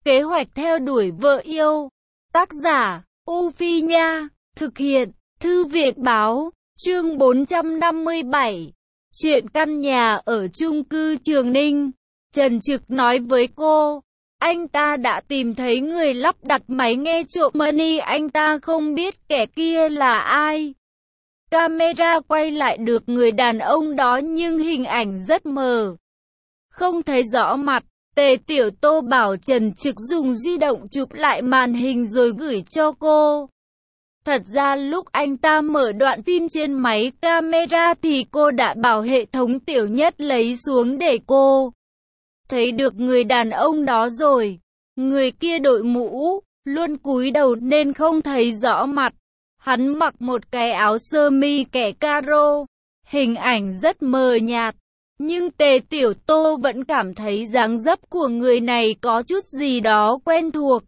Kế hoạch theo đuổi vợ yêu. Tác giả, U Phi Nha. Thực hiện, Thư viện Báo. Chương 457. Chuyện căn nhà ở chung cư Trường Ninh. Trần Trực nói với cô, anh ta đã tìm thấy người lắp đặt máy nghe trộm money, anh ta không biết kẻ kia là ai. Camera quay lại được người đàn ông đó nhưng hình ảnh rất mờ, không thấy rõ mặt. Tề Tiểu Tô bảo Trần Trực dùng di động chụp lại màn hình rồi gửi cho cô. Thật ra lúc anh ta mở đoạn phim trên máy camera thì cô đã bảo hệ thống Tiểu Nhất lấy xuống để cô thấy được người đàn ông đó rồi. Người kia đội mũ, luôn cúi đầu nên không thấy rõ mặt. Hắn mặc một cái áo sơ mi kẻ caro, hình ảnh rất mờ nhạt. Nhưng Tề Tiểu Tô vẫn cảm thấy dáng dấp của người này có chút gì đó quen thuộc.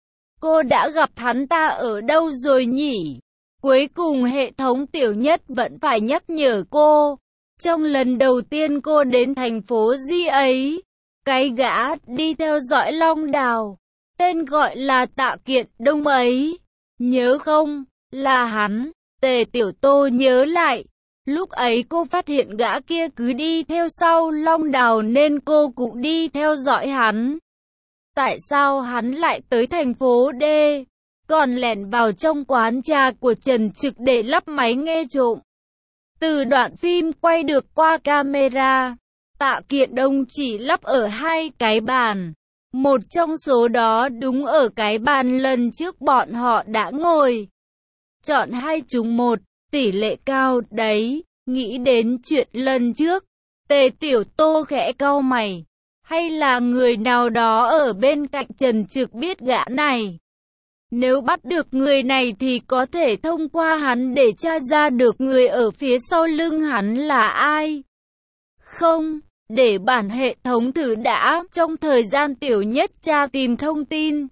Cô đã gặp hắn ta ở đâu rồi nhỉ? Cuối cùng hệ thống Tiểu Nhất vẫn phải nhắc nhở cô. Trong lần đầu tiên cô đến thành phố Di ấy, cái gã đi theo dõi Long Đào, tên gọi là Tạ Kiện Đông ấy, nhớ không? Là hắn. Tề Tiểu Tô nhớ lại. Lúc ấy cô phát hiện gã kia cứ đi theo sau Long Đào nên cô cũng đi theo dõi hắn. Tại sao hắn lại tới thành phố D, còn lẻn vào trong quán trà của Trần Trực để lắp máy nghe trộm? Từ đoạn phim quay được qua camera, Tạ Kiện Đông chỉ lắp ở 2 cái bàn. Một trong số đó đúng ở cái bàn lần trước bọn họ đã ngồi. Chọn 2-1, tỷ lệ cao đấy. Nghĩ đến chuyện lần trước, Tề Tiểu Tô khẽ cau mày. Hay là người nào đó ở bên cạnh Trần Trực biết gã này? Nếu bắt được người này thì có thể thông qua hắn để tra ra được người ở phía sau lưng hắn là ai. Không, để bản hệ thống thử đã. Trong thời gian Tiểu Nhất tra tìm thông tin,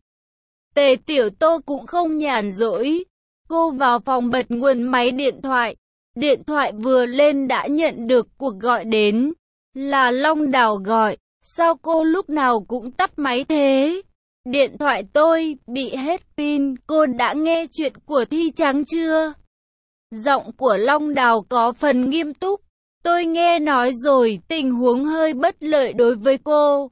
Tề Tiểu Tô cũng không nhàn rỗi. Cô vào phòng bật nguồn máy điện thoại. Điện thoại vừa lên đã nhận được cuộc gọi đến. Là Long Đào gọi. Sao cô lúc nào cũng tắt máy thế? Điện thoại tôi bị hết pin. Cô đã nghe chuyện của Thi Trắng chưa? Giọng của Long Đào có phần nghiêm túc. Tôi nghe nói rồi, tình huống hơi bất lợi đối với cô.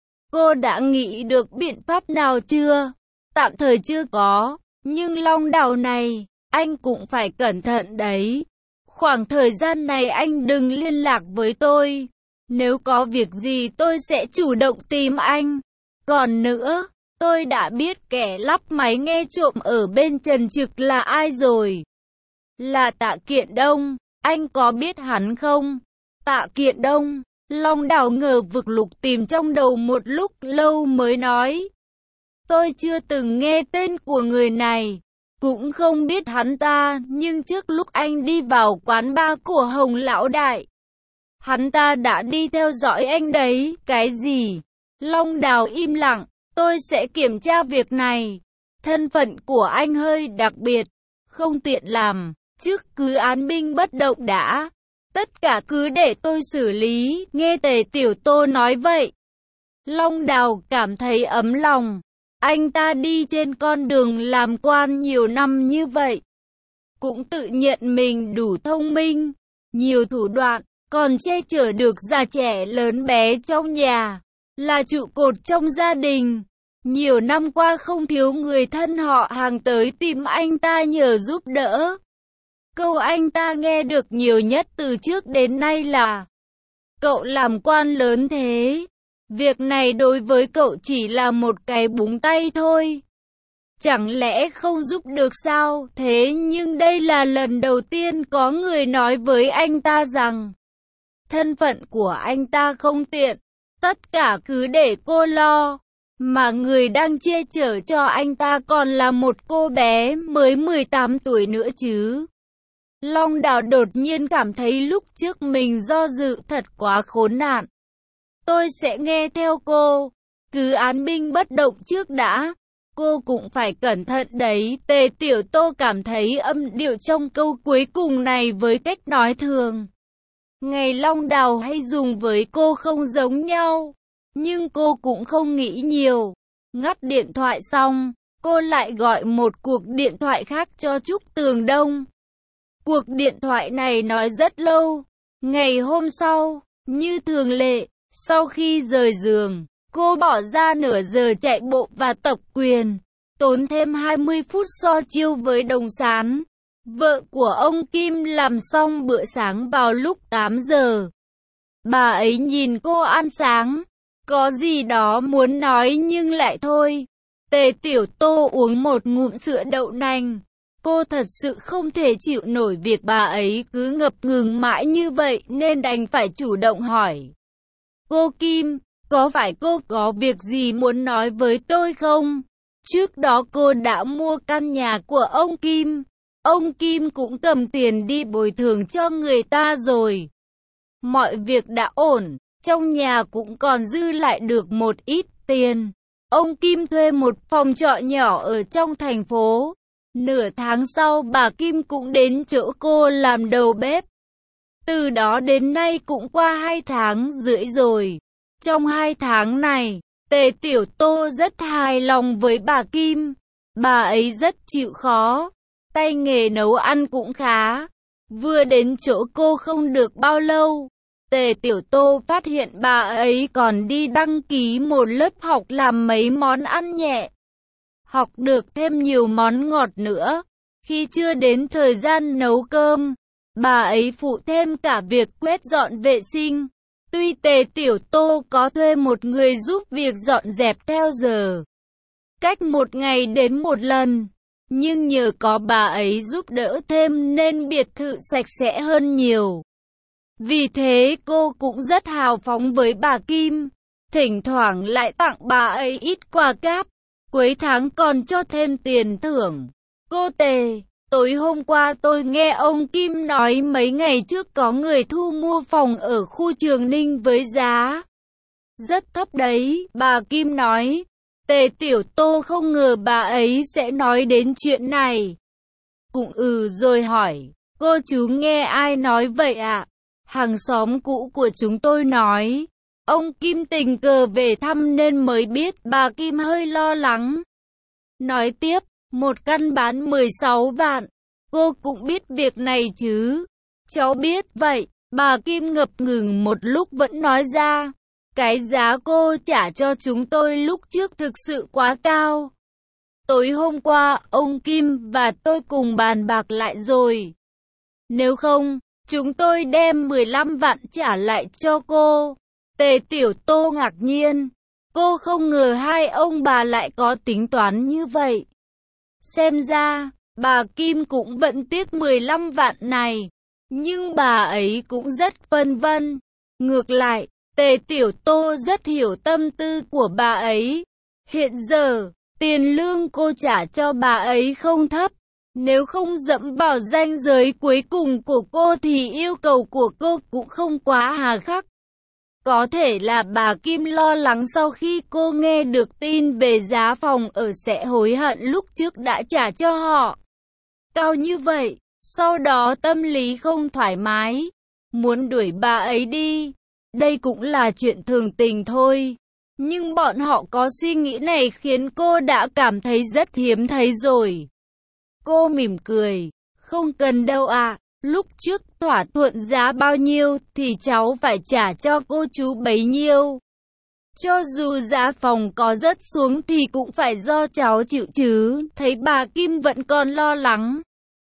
Cô đã nghĩ được biện pháp nào chưa? Tạm thời chưa có. Nhưng Long Đào này, anh cũng phải cẩn thận đấy. Khoảng thời gian này anh đừng liên lạc với tôi. Nếu có việc gì tôi sẽ chủ động tìm anh. Còn nữa, tôi đã biết kẻ lắp máy nghe trộm ở bên Trần Trực là ai rồi. Là Tạ Kiện Đông. Anh có biết hắn không? Tạ Kiện Đông. Long Đào ngờ vực lục tìm trong đầu một lúc lâu mới nói. Tôi chưa từng nghe tên của người này, cũng không biết hắn ta, nhưng trước lúc anh đi vào quán bar của Hồng Lão Đại, hắn ta đã đi theo dõi anh đấy. Cái gì? Long Đào im lặng. Tôi sẽ kiểm tra việc này. Thân phận của anh hơi đặc biệt, không tiện làm. Trước cứ án binh bất động đã. Tất cả cứ để tôi xử lý. Nghe Tề Tiểu Tô nói vậy, Long Đào cảm thấy ấm lòng. Anh ta đi trên con đường làm quan nhiều năm như vậy, cũng tự nhận mình đủ thông minh, nhiều thủ đoạn, còn che chở được già trẻ lớn bé trong nhà, là trụ cột trong gia đình. Nhiều năm qua không thiếu người thân họ hàng tới tìm anh ta nhờ giúp đỡ. Câu anh ta nghe được nhiều nhất từ trước đến nay là: cậu làm quan lớn thế, việc này đối với cậu chỉ là một cái búng tay thôi, chẳng lẽ không giúp được sao? Thế nhưng đây là lần đầu tiên có người nói với anh ta rằng thân phận của anh ta không tiện, tất cả cứ để cô lo, mà người đang che chở cho anh ta còn là một cô bé mới 18 tuổi nữa chứ. Long Đào đột nhiên cảm thấy lúc trước mình do dự thật quá khốn nạn. Tôi sẽ nghe theo cô, cứ án binh bất động trước đã. Cô cũng phải cẩn thận đấy. Tề Tiểu Tô cảm thấy âm điệu trong câu cuối cùng này với cách nói thường ngày Long Đào hay dùng với cô không giống nhau. Nhưng cô cũng không nghĩ nhiều. Ngắt điện thoại xong, cô lại gọi một cuộc điện thoại khác cho Trúc Tường Đông. Cuộc điện thoại này nói rất lâu. Ngày hôm sau, như thường lệ, sau khi rời giường, cô bỏ ra nửa giờ chạy bộ và tập quyền, tốn thêm 20 phút so chiêu với Đồng Sán. Vợ của ông Kim làm xong bữa sáng vào lúc 8 giờ. Bà ấy nhìn cô ăn sáng, có gì đó muốn nói nhưng lại thôi. Tề Tiểu Tô uống một ngụm sữa đậu nành. Cô thật sự không thể chịu nổi việc bà ấy cứ ngập ngừng mãi như vậy nên đành phải chủ động hỏi. Cô Kim, có phải cô có việc gì muốn nói với tôi không? Trước đó cô đã mua căn nhà của ông Kim. Ông Kim cũng cầm tiền đi bồi thường cho người ta rồi. Mọi việc đã ổn, trong nhà cũng còn dư lại được một ít tiền. Ông Kim thuê một phòng trọ nhỏ ở trong thành phố. Nửa tháng sau bà Kim cũng đến chỗ cô làm đầu bếp. Từ đó đến nay cũng qua 2 tháng rưỡi rồi. Trong 2 tháng này, Tề Tiểu Tô rất hài lòng với bà Kim. Bà ấy rất chịu khó, tay nghề nấu ăn cũng khá. Vừa đến chỗ cô không được bao lâu, Tề Tiểu Tô phát hiện bà ấy còn đi đăng ký một lớp học làm mấy món ăn nhẹ. Học được thêm nhiều món ngọt nữa. Khi chưa đến thời gian nấu cơm, bà ấy phụ thêm cả việc quét dọn vệ sinh. Tuy Tề Tiểu Tô có thuê một người giúp việc dọn dẹp theo giờ, cách một ngày đến một lần, nhưng nhờ có bà ấy giúp đỡ thêm nên biệt thự sạch sẽ hơn nhiều. Vì thế cô cũng rất hào phóng với bà Kim, thỉnh thoảng lại tặng bà ấy ít quà cáp, cuối tháng còn cho thêm tiền thưởng. Cô Tề, tối hôm qua tôi nghe ông Kim nói mấy ngày trước có người thu mua phòng ở khu Trường Ninh với giá rất thấp đấy, bà Kim nói. Tề Tiểu Tô không ngờ bà ấy sẽ nói đến chuyện này. Cũng rồi hỏi, cô chú nghe ai nói vậy ạ? Hàng xóm cũ của chúng tôi nói. Ông Kim tình cờ về thăm nên mới biết, bà Kim hơi lo lắng. Nói tiếp, một căn bán 16 vạn. Cô cũng biết việc này chứ? Cháu biết vậy. Bà Kim ngập ngừng một lúc vẫn nói ra. Cái giá cô trả cho chúng tôi lúc trước thực sự quá cao. Tối hôm qua, ông Kim và tôi cùng bàn bạc lại rồi. Nếu không, chúng tôi đem 15 vạn trả lại cho cô. Tề Tiểu Tô ngạc nhiên. Cô không ngờ hai ông bà lại có tính toán như vậy. Xem ra, bà Kim cũng vẫn tiếc 15 vạn này. Nhưng bà ấy cũng rất phân vân. Ngược lại, Tề Tiểu Tô rất hiểu tâm tư của bà ấy. Hiện giờ, tiền lương cô trả cho bà ấy không thấp. Nếu không dẫm vào ranh giới cuối cùng của cô thì yêu cầu của cô cũng không quá hà khắc. Có thể là bà Kim lo lắng sau khi cô nghe được tin về giá phòng ở sẽ hối hận lúc trước đã trả cho họ cao như vậy, sau đó tâm lý không thoải mái, muốn đuổi bà ấy đi. Đây cũng là chuyện thường tình thôi. Nhưng bọn họ có suy nghĩ này khiến cô đã cảm thấy rất hiếm thấy rồi. Cô mỉm cười, không cần đâu ạ. Lúc trước thỏa thuận giá bao nhiêu thì cháu phải trả cho cô chú bấy nhiêu. Cho dù giá phòng có rất xuống thì cũng phải do cháu chịu chứ. Thấy bà Kim vẫn còn lo lắng,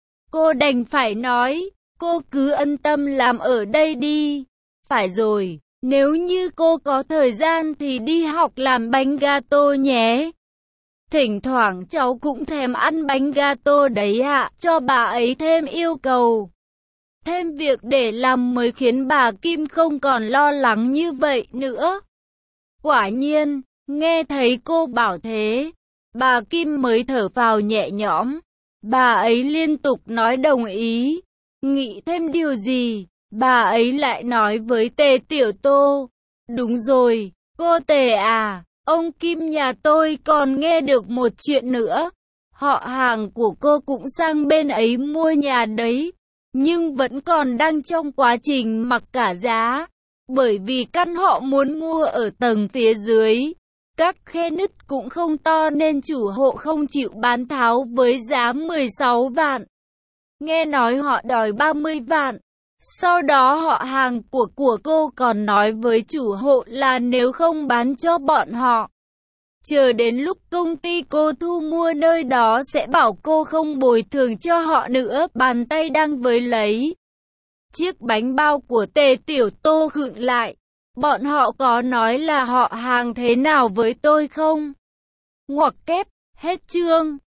cô đành phải nói, cô cứ yên tâm làm ở đây đi. Phải rồi, nếu như cô có thời gian thì đi học làm bánh gato nhé. Thỉnh thoảng cháu cũng thèm ăn bánh gato đấy ạ. Cho bà ấy thêm yêu cầu, thêm việc để làm mới khiến bà Kim không còn lo lắng như vậy nữa. Quả nhiên, nghe thấy cô bảo thế, bà Kim mới thở phào nhẹ nhõm. Bà ấy liên tục nói đồng ý. Nghĩ thêm điều gì, bà ấy lại nói với Tề Tiểu Tô. Đúng rồi, cô Tề à, ông Kim nhà tôi còn nghe được một chuyện nữa. Họ hàng của cô cũng sang bên ấy mua nhà đấy, nhưng vẫn còn đang trong quá trình mặc cả giá. Bởi vì căn họ muốn mua ở tầng phía dưới, Các khe nứt cũng không to nên chủ hộ không chịu bán tháo với giá 16 vạn. Nghe nói họ đòi 30 vạn. Sau đó họ hàng của cô còn nói với chủ hộ là nếu không bán cho bọn họ, chờ đến lúc công ty cô thu mua nơi đó sẽ bảo cô không bồi thường cho họ nữa. Bàn tay đang với lấy chiếc bánh bao của Tề Tiểu Tô khựng lại. Bọn họ có nói là họ hàng thế nào với tôi không? Ngoặc kép, hết chương.